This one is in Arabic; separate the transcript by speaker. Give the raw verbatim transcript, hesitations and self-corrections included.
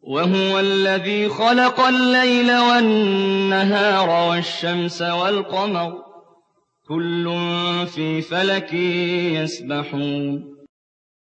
Speaker 1: وَهُوَ الَّذِي خَلَقَ اللَّيْلَ وَالنَّهَارَ وَالشَّمْسَ وَالْقَمَرَ ۖ كُلٌّ فِي فَلَكٍ يَسْبَحُونَ